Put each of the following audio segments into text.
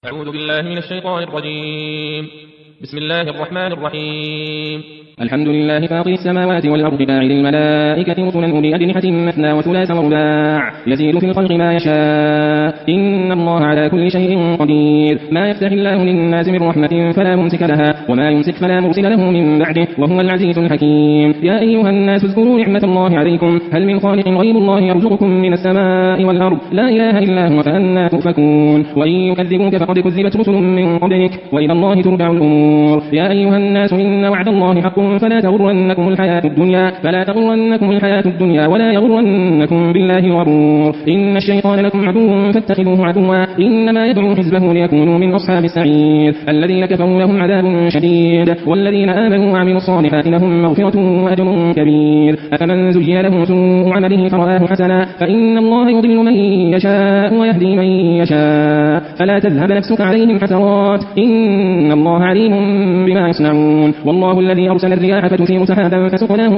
أعوذ بالله من الشيطان الرجيم. بسم الله الرحمن الرحيم. الحمد لله فاطر السماوات والأرض باعث الملائكة رسلا أولي أجنحة مثنى وثلاث ورباع يزيد في الخلق ما يشاء إن الله على كل شيء قدير. ما يفتح الله للناس من رحمة فلا ممسك لها وما يمسك فلا مرسل له من بعده وهو العزيز الحكيم. يا أيها الناس اذكروا نعمة الله عليكم هل من خالق غير الله يرزقكم من السماء والأرض لا إله إلا هو فأنى تؤفكون. وإن يكذبوك فقد كذبت رسل من قبلك وإلى الله ترجع الأمور. يا أيها الناس إن وعد الله حق فلا تغرنكم الحياة الدنيا ولا يغرنكم بالله الغرور. إن الشيطان لكم عدو فاتخذوه عدوا إنما يدعو حزبه ليكونوا من أصحاب السعير. الذين كفروا لهم عذاب شديد والذين آمنوا وعملوا الصالحات لهم مغفرة وأجر كبير. أفمن زين له سوء عمله فرآه حسنا فإن الله يضل من يشاء ويهدي من يشاء فلا تذهب نفسك عليهم حسرات إن الله عليم بما يصنعون. والله الذي أرسل الرياح فتثير سحابا فسقناه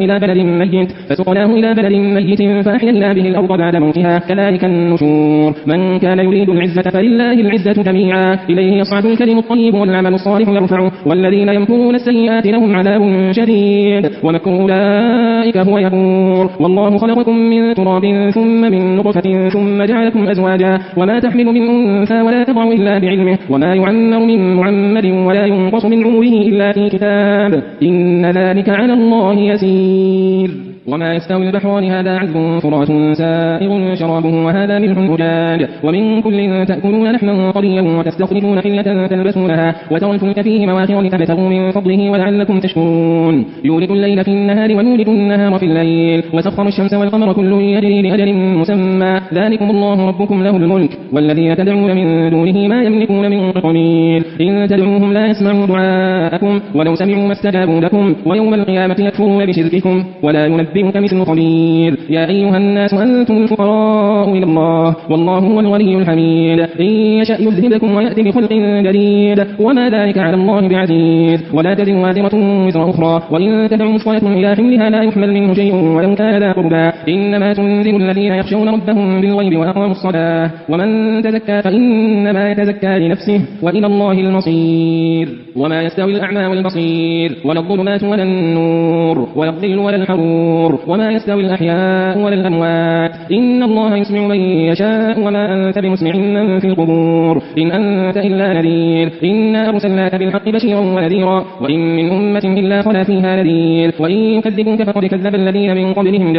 إلى بلد ميت فأحيينا به الأرض بعد موتها كذلك النشور. من كان يريد العزة فلله العزة جميعا إليه يصعد الكلم الطيب والعمل الصالح يرفعه والذين يمكرون السيئات لهم عذاب شديد ومكر أولئك هو يبور. والله خلقكم من تراب ثم من نطفة ثم جعلكم أزواجا وما تحمل من أنثى ولا تضع إلا بعلمه وما يعمر من معمر ولا ينقص من عمره إلا في كتاب إن ذلك على الله يسير. وما يستوي البحران هذا عذب فرات سائغ شرابه وهذا ملح أجاج ومن كل تأكلون لحما طريا وتستخرجون حلة تلبسونها وترى الفلك فيه مواخر لتبتغوا من فضله ولعلكم تشكرون. يولد الليل في النهار ويولد النهار في الليل وسخر الشمس والقمر كل يجري لأجل مسمى ذلكم الله ربكم له الملك والذين تدعون من دونه ما يملكون من قطمير. إن تدعوهم لا يسمعوا دعاءكم ولو سمعوا ما استجابوا لكم ويوم القيامة يكفرون بشرككم ولا ينبئك مثل خبير. يا أيها الناس أنتم الفقراء إلى الله والله هو الغني الحميد. إن يشأ يذهبكم ويأتي بخلق جديد وما ذلك على الله بعزيز. ولا تزر وازرة وزر أخرى وإن تدع مثقلة إلى حملها لا يحمل منه شيء ولو كان ذا قربى إنما تنذر الذين يخشون ربهم بالغيب وأقاموا الصلاة ومن تزكى فإنما يتزكى لنفسه وإلى الله المصير. وما يستوي الأعمى والبصير ولا الظلمات ولا النور ولا الظل ولا الحرور وما يستوي الأحياء ولا الأموات إن الله يسمع من يشاء وما أنت بمسمع من في القبور إن أنت إلا نذير. إنا أرسلناك بالحق بشيرا ونذيرا وإن من أمة إلا خلا فيها نذير. وإن يكذبوك فقد كذب الذين من قبلهم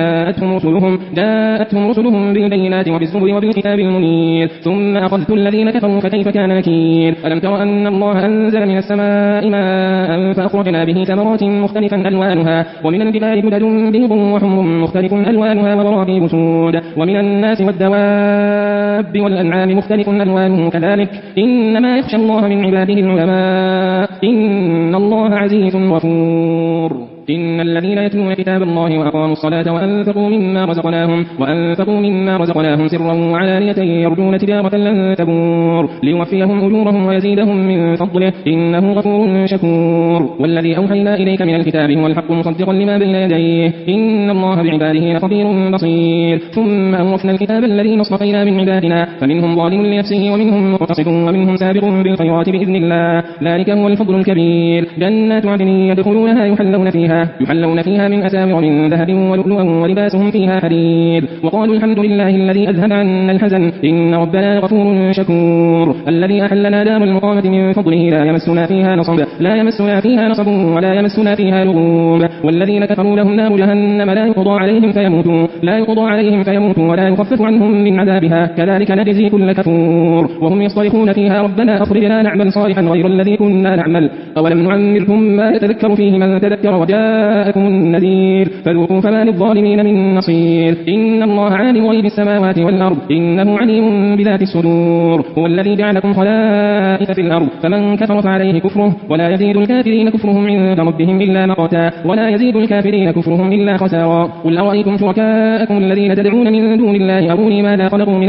جاءتهم رسلهم بالبينات وبالزبر وبالكتاب المنير ثم أخذت الذين كفروا فكيف كان نكير. ألم تر أن الله أنزل من السماء ماء فأخرجنا به ثمرات مختلفا ألوانها ومن الجبال جدد بيض وحمر مختلف ألوانها وغرابيب سود ومن الناس والدواب والأنعام مختلف ألوانه كذلك إنما يخشى الله من عباده العلماء إن الله عزيز غفور. إن الذين يتلون كتاب الله وأقاموا الصلاة وأنفقوا مما رزقناهم سرا وعلانية يرجون تجارة لن تبور ليوفيهم أجورهم ويزيدهم من فضله إنه غفور شكور. والذي أوحينا إليك من الكتاب هو الحق مصدقا لما بين يديه إن الله بعباده لخبير بصير. ثم أورثنا الكتاب الذين اصطفينا من عبادنا فمنهم ظالم لنفسه ومنهم مقتصد ومنهم سابق بالخيرات بإذن الله ذلك هو الفضل الكبير. جنات عدن يدخلونها يحلون فيها من أساور من ذهب ولؤلؤا ولباسهم فيها حرير وقالوا الحمد لله الذي أذهب عنا الحزن إن ربنا غفور شكور. الذي أحلنا دار المقامة من فضله لا يمسنا فيها نصب ولا يمسنا فيها لغوب. والذين كفروا لهم نار جهنم لا يقضى عليهم فيموتوا ولا يخفف عنهم من عذابها كذلك نجزي كل كفور. وهم يصطرخون فيها ربنا أخرجنا نعمل صالحا غير الذي كنا نعمل أولم نعمركم ما يتذكر فيه من تذكر وجاءكم النذير فذوقوا فما للظالمين من نصير. إن الله عالم غيب السماوات والأرض إنه عليم بذات الصدور. هو الذي جعلكم خلائف في الأرض فمن كفر فعليه كفره ولا يزيد الكافرين كفرهم عند ربهم إلا مقتا ولا يزيد الكافرين كفرهم إلا خسارا. قل أرأيتم شركاءكم الذين تدعون من دون الله أروني ماذا خلقوا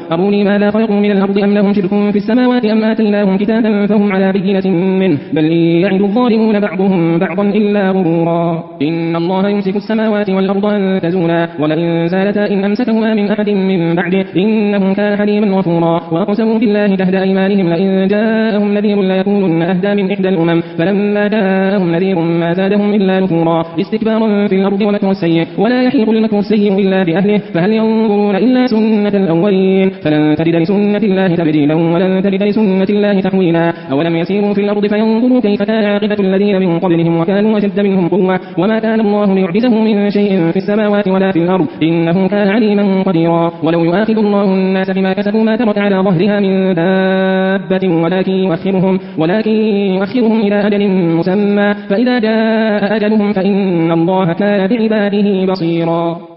من الأرض أم لهم شرك في السماوات أم آتيناهم كتابا فهم على بينة منه بل يعد الظالمون بعضهم بعضا إلا غرورا. بصيرا إن الله يمسك السماوات والأرض أن تزولا ولئن زالتا إن أمسكهما من أحد من بعده إنه كان حليما غفورا وأقسموا بالله جهد أيمانهم لئن جاءهم نذير ليكونن أهدى من إحدى الأمم فلما جاءهم نذير ما زادهم إلا نفورا استكبارا في الأرض ومكر السيء ولا يحيق المكر السيء إلا بأهله فهل ينظرون إلا سنة الأولين فلن تجد لسنة الله تبديلا ولن تجد لسنة الله تحويلا أولم يسيروا في الأرض فينظروا كيف كان عاقبة الذين من قبلهم وكانوا أشد منهم قوة وما كان الله ليعجزه من شيء في السماوات ولا في الأرض إنه كان عليما قديرا ولو يؤاخذ الله الناس بما كسبوا ما ترك على ظهرها من دابة ولكن يؤخرهم إلى أجل مسمى فإذا جاء أجلهم فإن الله كان بعباده بصيرا